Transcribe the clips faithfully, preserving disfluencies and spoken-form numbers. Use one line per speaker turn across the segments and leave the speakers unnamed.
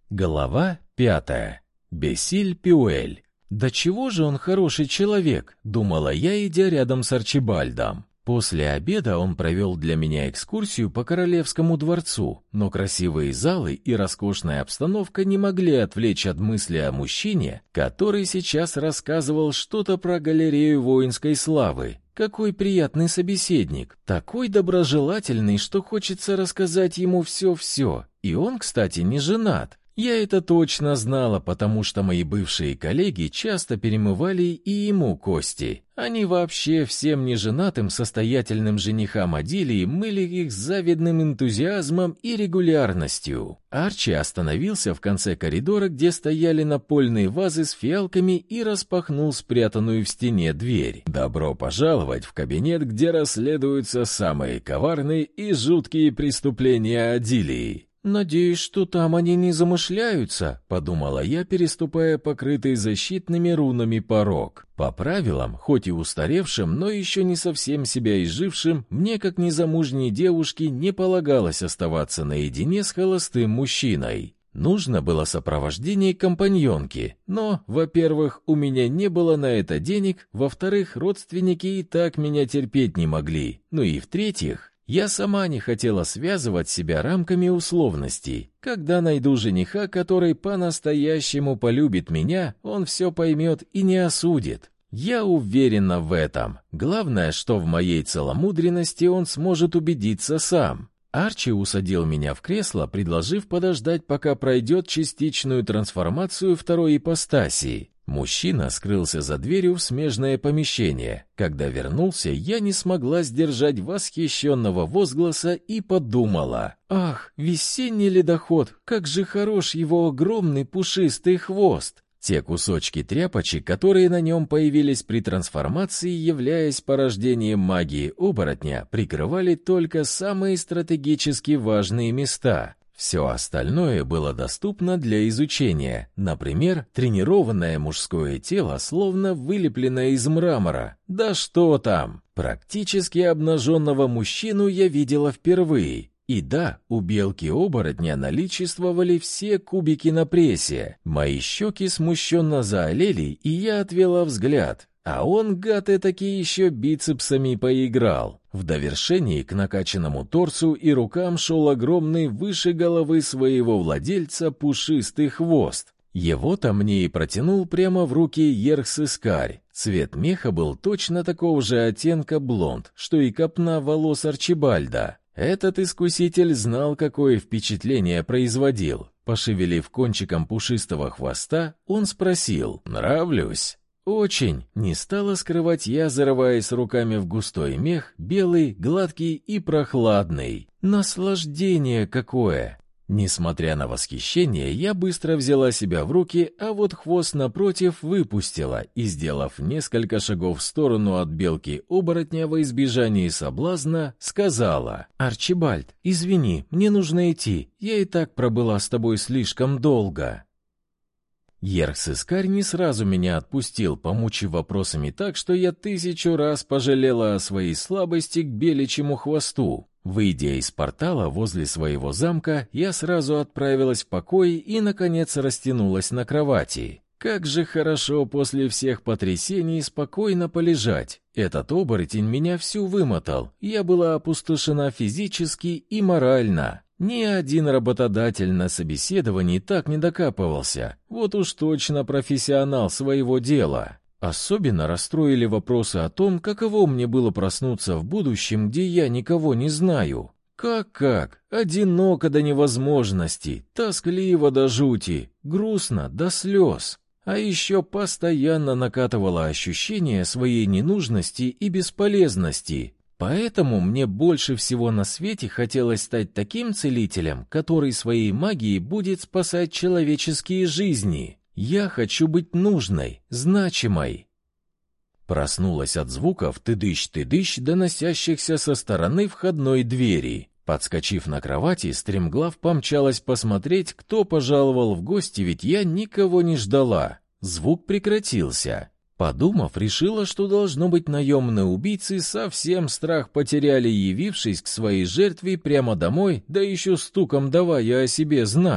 Глава пятая. Бесиль-Пюэль. «Да чего же он хороший человек?» — думала я, идя рядом с Арчибальдом. После обеда он провел для меня экскурсию по Королевскому дворцу, но красивые залы и роскошная обстановка не могли отвлечь от мысли о мужчине, который сейчас рассказывал что-то про галерею воинской славы. Какой приятный собеседник, такой доброжелательный, что хочется рассказать ему все-все. И он, кстати, не женат. Я это точно знала, потому что мои бывшие коллеги часто перемывали и ему кости. Они вообще всем неженатым состоятельным женихам Адилии мыли их с завидным энтузиазмом и регулярностью. Арчи остановился в конце коридора, где стояли напольные вазы с фиалками, и распахнул спрятанную в стене дверь. «Добро пожаловать в кабинет, где расследуются самые коварные и жуткие преступления Адилии». «Надеюсь, что там они не замышляются», — подумала я, переступая покрытый защитными рунами порог. По правилам, хоть и устаревшим, но еще не совсем себя изжившим, мне, как незамужней девушке, не полагалось оставаться наедине с холостым мужчиной. Нужно было сопровождение компаньонки, но, во-первых, у меня не было на это денег, во-вторых, родственники и так меня терпеть не могли, ну и в-третьих, я сама не хотела связывать себя рамками условностей. Когда найду жениха, который по-настоящему полюбит меня, он все поймет и не осудит. Я уверена в этом. Главное, что в моей целомудренности он сможет убедиться сам. Арчи усадил меня в кресло, предложив подождать, пока пройдет частичную трансформацию второй ипостаси. Мужчина скрылся за дверью в смежное помещение. Когда вернулся, я не смогла сдержать восхищенного возгласа и подумала: «Ах, весенний ледоход, как же хорош его огромный пушистый хвост!» Те кусочки тряпочек, которые на нем появились при трансформации, являясь порождением магии оборотня, прикрывали только самые стратегически важные места. Все остальное было доступно для изучения. Например, тренированное мужское тело, словно вылепленное из мрамора. Да что там! Практически обнаженного мужчину я видела впервые. И да, у белки-оборотня наличествовали все кубики на прессе. Мои щеки смущенно заолели, и я отвела взгляд. А он, гад этакий, еще бицепсами поиграл. В довершении к накачанному торсу и рукам шел огромный выше головы своего владельца пушистый хвост. Его-то мне и протянул прямо в руки Ерхс-Искарь. Цвет меха был точно такого же оттенка блонд, что и копна волос Арчибальда. Этот искуситель знал, какое впечатление производил. Пошевелив кончиком пушистого хвоста, он спросил: «Нравлюсь?» «Очень!» — не стала скрывать я, зарываясь руками в густой мех, белый, гладкий и прохладный. Наслаждение какое! Несмотря на восхищение, я быстро взяла себя в руки, а вот хвост напротив выпустила и, сделав несколько шагов в сторону от белки-оборотня во избежание соблазна, сказала: «Арчибальд, извини, мне нужно идти, я и так пробыла с тобой слишком долго». Ерхс-Искарь не сразу меня отпустил, помучив вопросами так, что я тысячу раз пожалела о своей слабости к беличьему хвосту. Выйдя из портала возле своего замка, я сразу отправилась в покой и, наконец, растянулась на кровати. Как же хорошо после всех потрясений спокойно полежать. Этот оборотень меня всю вымотал, я была опустошена физически и морально. Ни один работодатель на собеседовании так не докапывался. Вот уж точно профессионал своего дела. Особенно расстроили вопросы о том, каково мне было проснуться в будущем, где я никого не знаю. Как-как? Одиноко до невозможности, тоскливо до жути, грустно до слез. А еще постоянно накатывало ощущение своей ненужности и бесполезности. Поэтому мне больше всего на свете хотелось стать таким целителем, который своей магией будет спасать человеческие жизни. Я хочу быть нужной, значимой. Проснулась от звуков тыдыщ-тыдыщ, доносящихся со стороны входной двери. Подскочив на кровати, стремглав помчалась посмотреть, кто пожаловал в гости, ведь я никого не ждала. Звук прекратился. Подумав, решила, что, должно быть, наемные убийцы совсем страх потеряли, явившись к своей жертве прямо домой, да еще стуком давая о себе знать.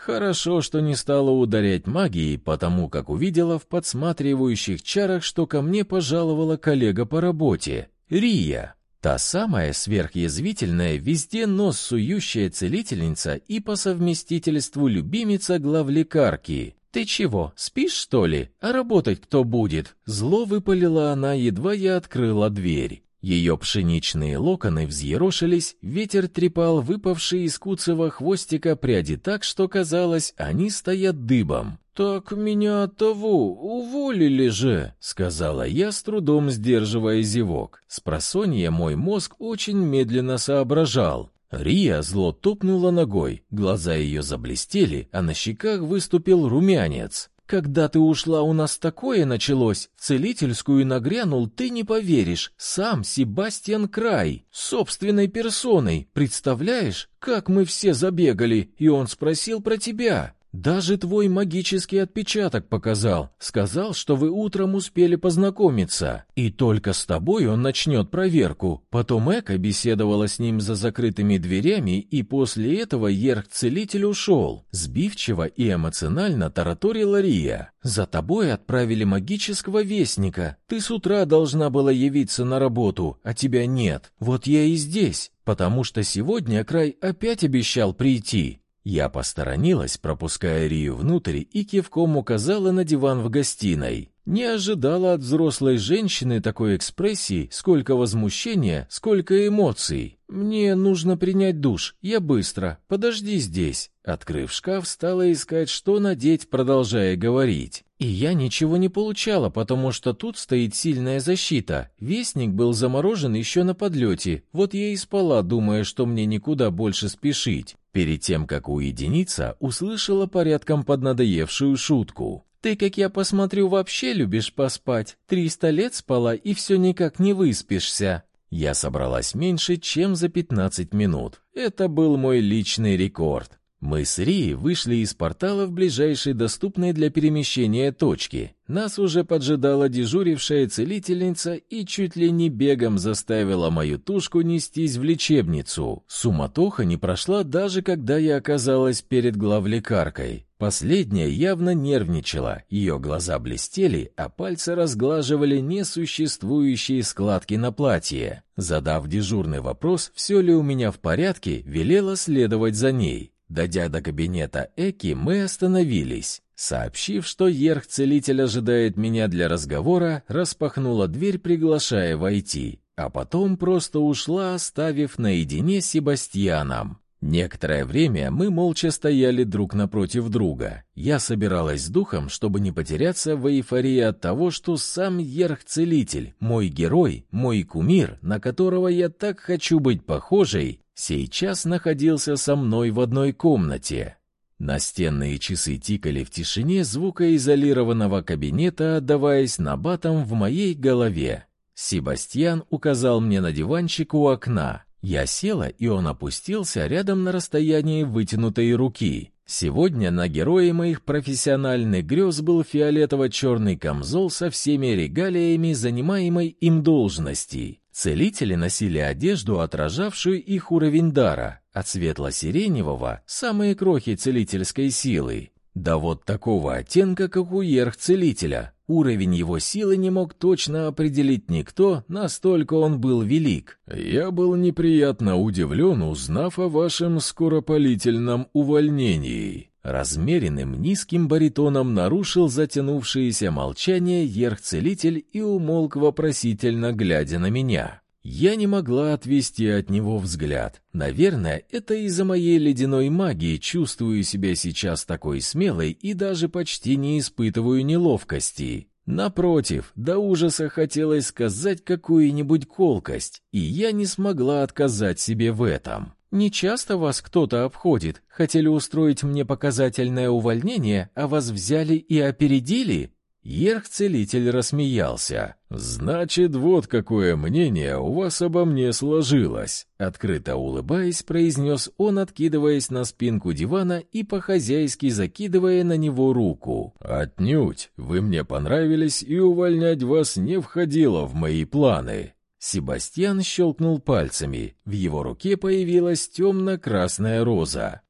Хорошо, что не стала ударять магией, потому как увидела в подсматривающих чарах, что ко мне пожаловала коллега по работе, Рия. Та самая сверхязвительная, везде нос сующая целительница и по совместительству любимица главлекарки. «Ты чего, спишь, что ли? А работать кто будет?» Зло выпалила она, едва я открыла дверь. Ее пшеничные локоны взъерошились, ветер трепал выпавшие из куцого хвостика пряди так, что казалось, они стоят дыбом. «Так меня от того уволили же», — сказала я, с трудом сдерживая зевок. Спросонья мой мозг очень медленно соображал. Рия зло топнула ногой, глаза ее заблестели, а на щеках выступил румянец. «Когда ты ушла, у нас такое началось. В целительскую нагрянул, ты не поверишь, сам Себастьян Край, собственной персоной. Представляешь, как мы все забегали, и он спросил про тебя. Даже твой магический отпечаток показал. Сказал, что вы утром успели познакомиться. И только с тобой он начнет проверку. Потом Эка беседовала с ним за закрытыми дверями, и после этого Ерх-целитель ушел. Сбивчиво и эмоционально тараторила Рия. За тобой отправили магического вестника. Ты с утра должна была явиться на работу, а тебя нет. Вот я и здесь, потому что сегодня Край опять обещал прийти». Я посторонилась, пропуская Рию внутрь, и кивком указала на диван в гостиной. Не ожидала от взрослой женщины такой экспрессии, сколько возмущения, сколько эмоций. «Мне нужно принять душ, я быстро, подожди здесь». Открыв шкаф, стала искать, что надеть, продолжая говорить. И я ничего не получала, потому что тут стоит сильная защита. Вестник был заморожен еще на подлете, вот я и спала, думая, что мне никуда больше спешить. Перед тем, как уединиться, услышала порядком поднадоевшую шутку. «Ты, как я посмотрю, вообще любишь поспать. Триста лет спала и все никак не выспишься». Я собралась меньше, чем за пятнадцать минут. Это был мой личный рекорд. Мы с Рией вышли из портала в ближайшей доступной для перемещения точке. Нас уже поджидала дежурившая целительница и чуть ли не бегом заставила мою тушку нестись в лечебницу. Суматоха не прошла даже когда я оказалась перед главлекаркой. Последняя явно нервничала, ее глаза блестели, а пальцы разглаживали несуществующие складки на платье. Задав дежурный вопрос, все ли у меня в порядке, велела следовать за ней. Дойдя до кабинета Эки, мы остановились. Сообщив, что Ерх-целитель ожидает меня для разговора, распахнула дверь, приглашая войти, а потом просто ушла, оставив наедине с Себастьяном. Некоторое время мы молча стояли друг напротив друга. Я собиралась с духом, чтобы не потеряться в эйфории от того, что сам Ерх-целитель, мой герой, мой кумир, на которого я так хочу быть похожей, сейчас находился со мной в одной комнате. Настенные часы тикали в тишине звукоизолированного кабинета, отдаваясь набатом в моей голове. Себастьян указал мне на диванчик у окна. Я села, и он опустился рядом на расстоянии вытянутой руки. Сегодня на герое моих профессиональных грез был фиолетово-черный камзол со всеми регалиями занимаемой им должности. Целители носили одежду, отражавшую их уровень дара, от светло-сиреневого — самые крохи целительской силы. Да вот такого оттенка, как у Ерх-целителя. Уровень его силы не мог точно определить никто, настолько он был велик. «Я был неприятно удивлен, узнав о вашем скоропалительном увольнении». Размеренным низким баритоном нарушил затянувшееся молчание Ерх-целитель и умолк, вопросительно глядя на меня. Я не могла отвести от него взгляд. Наверное, это из-за моей ледяной магии чувствую себя сейчас такой смелой и даже почти не испытываю неловкости. Напротив, до ужаса хотелось сказать какую-нибудь колкость, и я не смогла отказать себе в этом. «Не часто вас кто-то обходит. Хотели устроить мне показательное увольнение, а вас взяли и опередили?» Ерх-целитель рассмеялся. «Значит, вот какое мнение у вас обо мне сложилось», — открыто улыбаясь, произнес он, откидываясь на спинку дивана и по-хозяйски закидывая на него руку. «Отнюдь, вы мне понравились, и увольнять вас не входило в мои планы». Себастьян щелкнул пальцами. В его руке появилась темно-красная роза.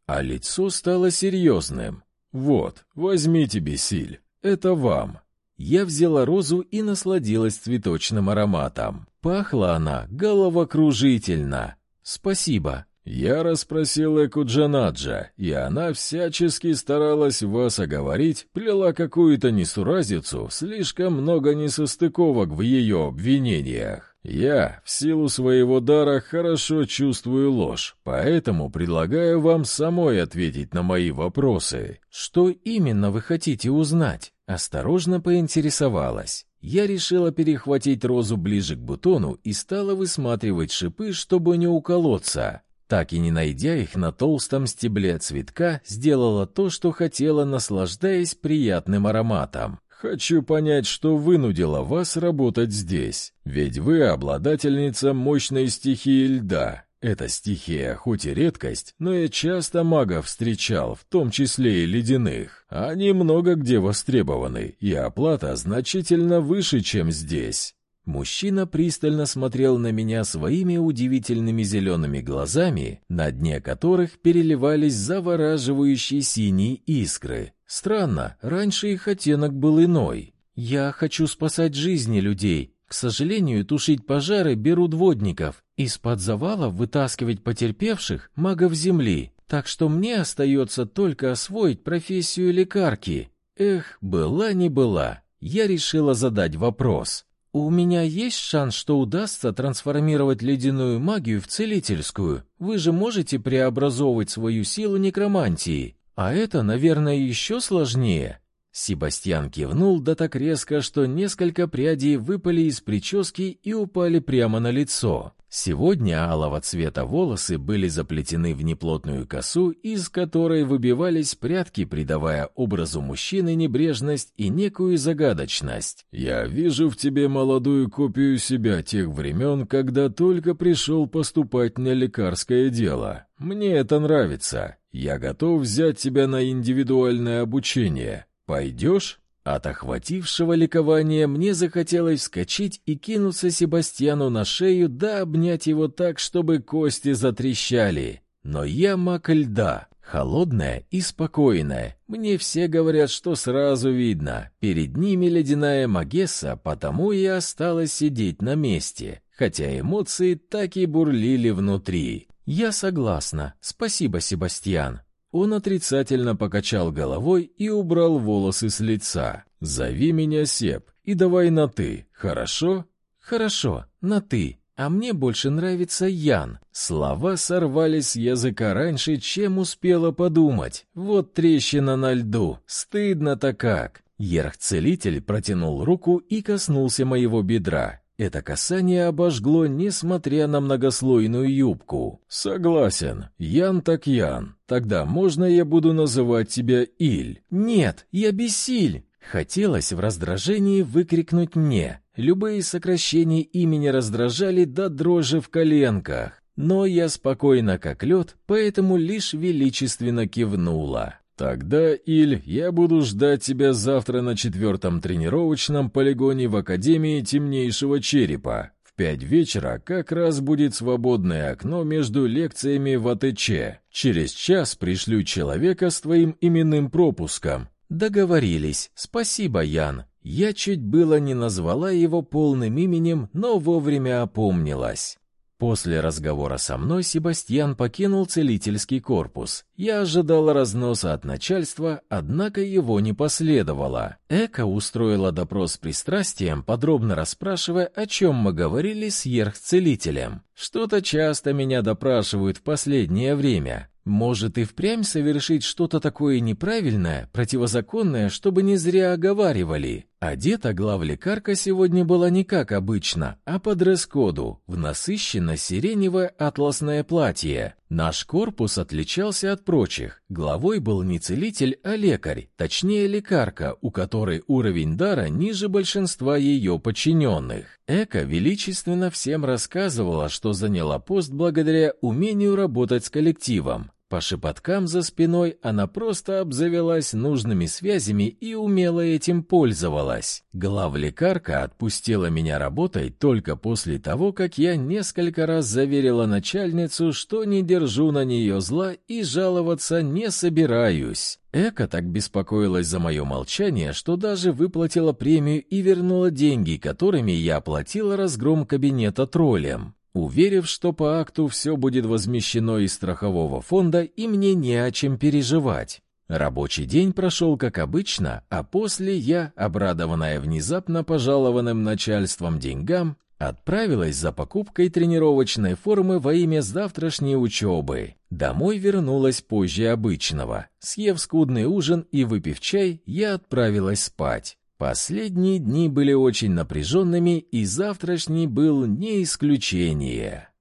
а лицо стало серьезным. «Вот, возьмите, Бесиль, это вам». Я взяла розу и насладилась цветочным ароматом. Пахла она головокружительно. «Спасибо». Я расспросил Эку Джанаджа, и она всячески старалась вас оговорить, плела какую-то несуразицу, слишком много несостыковок в ее обвинениях. Я, в силу своего дара, хорошо чувствую ложь, поэтому предлагаю вам самой ответить на мои вопросы. Что именно вы хотите узнать? Осторожно поинтересовалась. Я решила перехватить розу ближе к бутону и стала высматривать шипы, чтобы не уколоться. Так и не найдя их на толстом стебле цветка, сделала то, что хотела, наслаждаясь приятным ароматом. «Хочу понять, что вынудило вас работать здесь. Ведь вы обладательница мощной стихии льда. Эта стихия хоть и редкость, но я часто магов встречал, в том числе и ледяных. Они много где востребованы, и оплата значительно выше, чем здесь». Мужчина пристально смотрел на меня своими удивительными зелеными глазами, на дне которых переливались завораживающие синие искры. Странно, раньше их оттенок был иной. «Я хочу спасать жизни людей. К сожалению, тушить пожары берут водников, из-под завалов вытаскивать потерпевших магов земли, так что мне остается только освоить профессию лекарки». Эх, была не была. Я решила задать вопрос. «У меня есть шанс, что удастся трансформировать ледяную магию в целительскую? Вы же можете преобразовывать свою силу некромантии. А это, наверное, еще сложнее». Себастьян кивнул, да так резко, что несколько прядей выпали из прически и упали прямо на лицо. Сегодня алого цвета волосы были заплетены в неплотную косу, из которой выбивались прядки, придавая образу мужчины небрежность и некую загадочность. «Я вижу в тебе молодую копию себя тех времен, когда только пришел поступать на лекарское дело. Мне это нравится. Я готов взять тебя на индивидуальное обучение. Пойдешь?» От охватившего ликования мне захотелось вскочить и кинуться Себастьяну на шею, да обнять его так, чтобы кости затрещали. Но я маг льда, холодная и спокойная. Мне все говорят, что сразу видно. Перед ними ледяная магесса, потому и осталась сидеть на месте, хотя эмоции так и бурлили внутри. «Я согласна. Спасибо, Себастьян». Он отрицательно покачал головой и убрал волосы с лица. «Зови меня Себ и давай на «ты», хорошо?» «Хорошо, на «ты». А мне больше нравится Ян». Слова сорвались с языка раньше, чем успела подумать. Вот трещина на льду. Стыдно-то как. Ерх-целитель протянул руку и коснулся моего бедра. Это касание обожгло, несмотря на многослойную юбку. «Согласен. Ян так Ян. Тогда можно я буду называть тебя Иль?» «Нет, я Бесиль!» Хотелось в раздражении выкрикнуть мне. Любые сокращения имени раздражали до дрожи в коленках. Но я спокойна как лед, поэтому лишь величественно кивнула. «Тогда, Иль, я буду ждать тебя завтра на четвертом тренировочном полигоне в Академии Темнейшего Черепа. В пять вечера как раз будет свободное окно между лекциями в АТЧ. Через час пришлю человека с твоим именным пропуском». «Договорились. Спасибо, Ян». Я чуть было не назвала его полным именем, но вовремя опомнилась. После разговора со мной Себастьян покинул целительский корпус. Я ожидала разноса от начальства, однако его не последовало. Эка устроила допрос с пристрастием, подробно расспрашивая, о чем мы говорили с ерх-целителем. Что-то часто меня допрашивают в последнее время. Может и впрямь совершить что-то такое неправильное, противозаконное, чтобы не зря оговаривали. Одета главлекарка сегодня была не как обычно, а по дресс-коду, в насыщенно-сиреневое атласное платье. Наш корпус отличался от прочих. Главой был не целитель, а лекарь, точнее лекарка, у которой уровень дара ниже большинства ее подчиненных. Эка величественно всем рассказывала, что заняла пост благодаря умению работать с коллективом. По шепоткам за спиной она просто обзавелась нужными связями и умело этим пользовалась. Главлекарка отпустила меня работать только после того, как я несколько раз заверила начальницу, что не держу на нее зла и жаловаться не собираюсь. Эка так беспокоилась за мое молчание, что даже выплатила премию и вернула деньги, которыми я оплатила разгром кабинета троллем, уверив, что по акту все будет возмещено из страхового фонда и мне не о чем переживать. Рабочий день прошел как обычно, а после я, обрадованная внезапно пожалованным начальством деньгам, отправилась за покупкой тренировочной формы во имя завтрашней учебы. Домой вернулась позже обычного. Съев скудный ужин и выпив чай, я отправилась спать. Последние дни были очень напряженными, и завтрашний был не исключение.